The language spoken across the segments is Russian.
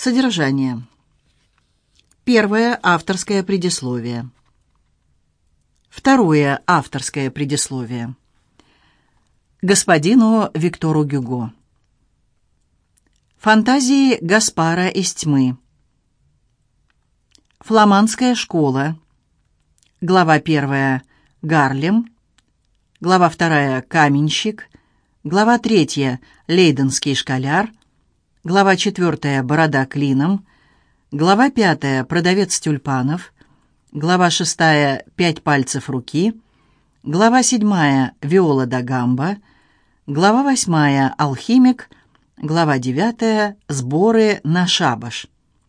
Содержание. Первое авторское предисловие. Второе авторское предисловие. Господину Виктору Гюго. Фантазии Гаспара из тьмы. Фламандская школа. Глава 1. Гарлем. Глава 2. Каменщик. Глава 3. Лейденский школяр. Глава 4. Борода клином. Глава 5. Продавец тюльпанов. Глава 6. Пять пальцев руки. Глава 7. Виола да гамба. Глава 8. Алхимик. Глава 9. Сборы на шабаш.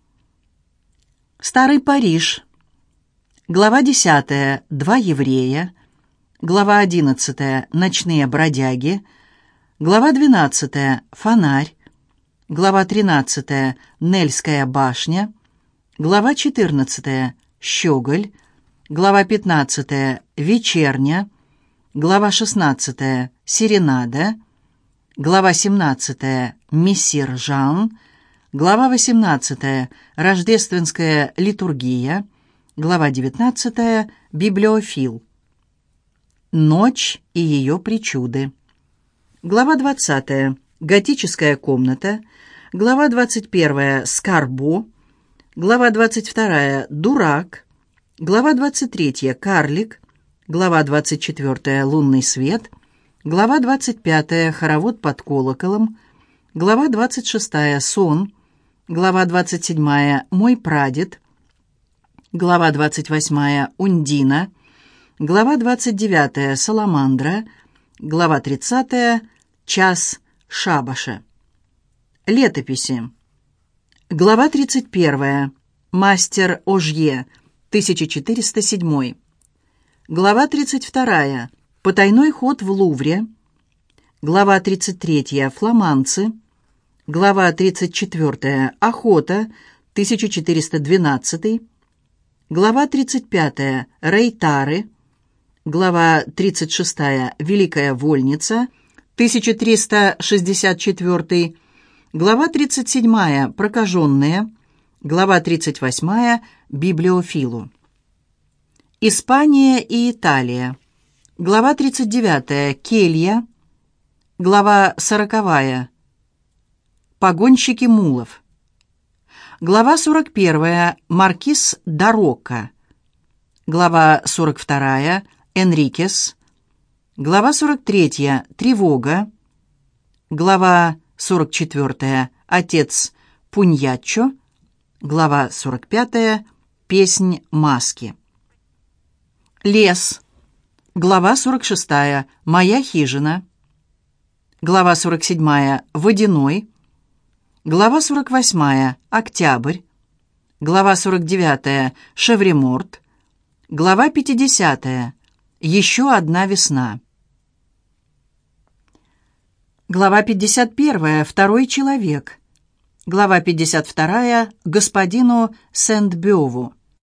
Старый Париж. Глава 10. Два еврея. Глава 11. Ночные бродяги. Глава 12. Фонарь. Глава 13. Нельская башня. Глава 14. Щеголь. Глава 15. Вечерня. Глава 16. Серенада. Глава 17. Мессир Жан. Глава 18. Рождественская литургия. Глава 19. Библиофил. Ночь и ее причуды. Глава 20. Готическая комната. Глава 21. Скарбо. Глава 22. Дурак. Глава 23. Карлик. Глава 24. Лунный свет. Глава 25. Хоровод под колоколом. Глава 26. Сон. Глава 27. Мой прадед. Глава 28. Ундина. Глава 29. Саламандра. Глава 30. Час шабаша. Летописи. Глава 31. Мастер Ожье, 1407. Глава 32. Потайной ход в Лувре. Глава 33. Фламандцы. Глава 34. Охота, 1412. Глава 35. Рейтары. Глава 36. Великая вольница, 1364. Глава 37. Прокаженные. Глава 38. Библиофилу. Испания и Италия. Глава 39. Келья. Глава 40. Погонщики мулов. Глава 41. Маркиз Дарока. Глава 42. Энрикес. Глава 43. Тревога. Глава 44. Отец Пуньяччо. Глава 45. Песнь маски. Лес. Глава 46. Моя хижина. Глава 47. Водяной. Глава 48. Октябрь. Глава 49. Шевреморт. Глава 50. Еще одна весна. Глава 51. Второй человек. Глава 52. Господину Сент-Бёву.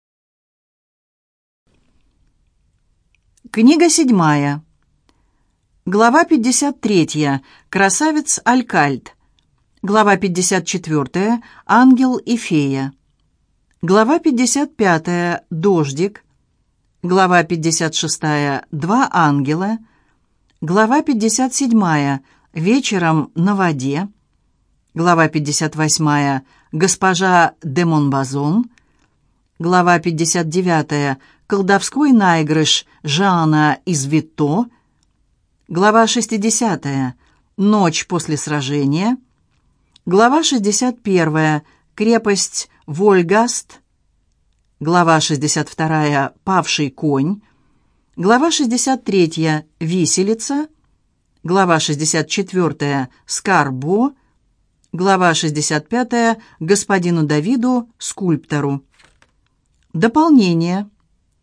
Книга 7. Глава 53. Красавец Алькальд. Глава 54. Ангел и фея. Глава 55. Дождик. Глава 56. Два ангела. Глава 57. Вечером на воде. Глава 58. Госпожа де Монбазон. Глава 59. Колдовской наигрыш Жана из Вито. Глава 60. Ночь после сражения. Глава 61. Крепость Вольгаст. Глава 62. Павший конь. Глава 63. Виселица. Глава 64. Скарбо. Глава 65. Господину Давиду, скульптору. Дополнение.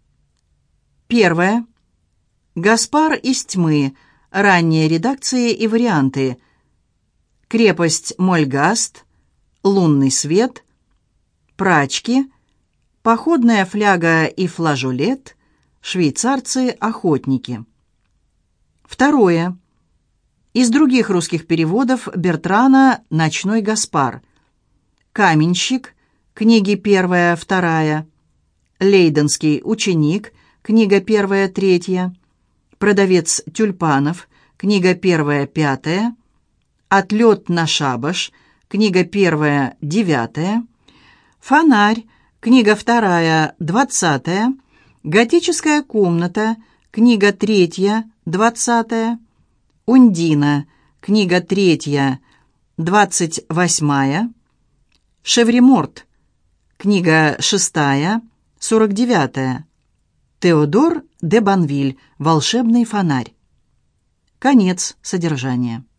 1. Гаспар из тьмы. Ранние редакции и варианты. Крепость Мольгаст. Лунный свет. Прачки. Походная фляга и флажолет. Швейцарцы-охотники. 2. Из других русских переводов Бертрана «Ночной Гаспар». Каменщик, книги 1-2, Лейденский ученик, книга 1-3, Продавец тюльпанов, книга 1-5, Отлет на шабаш, книга 1-9, Фонарь, книга 2-20, Готическая комната, книга 3-20, Ундина, книга 3-28, Шевреморт, книга 6-49, Теодор де Банвиль, «Волшебный фонарь». Конец содержания.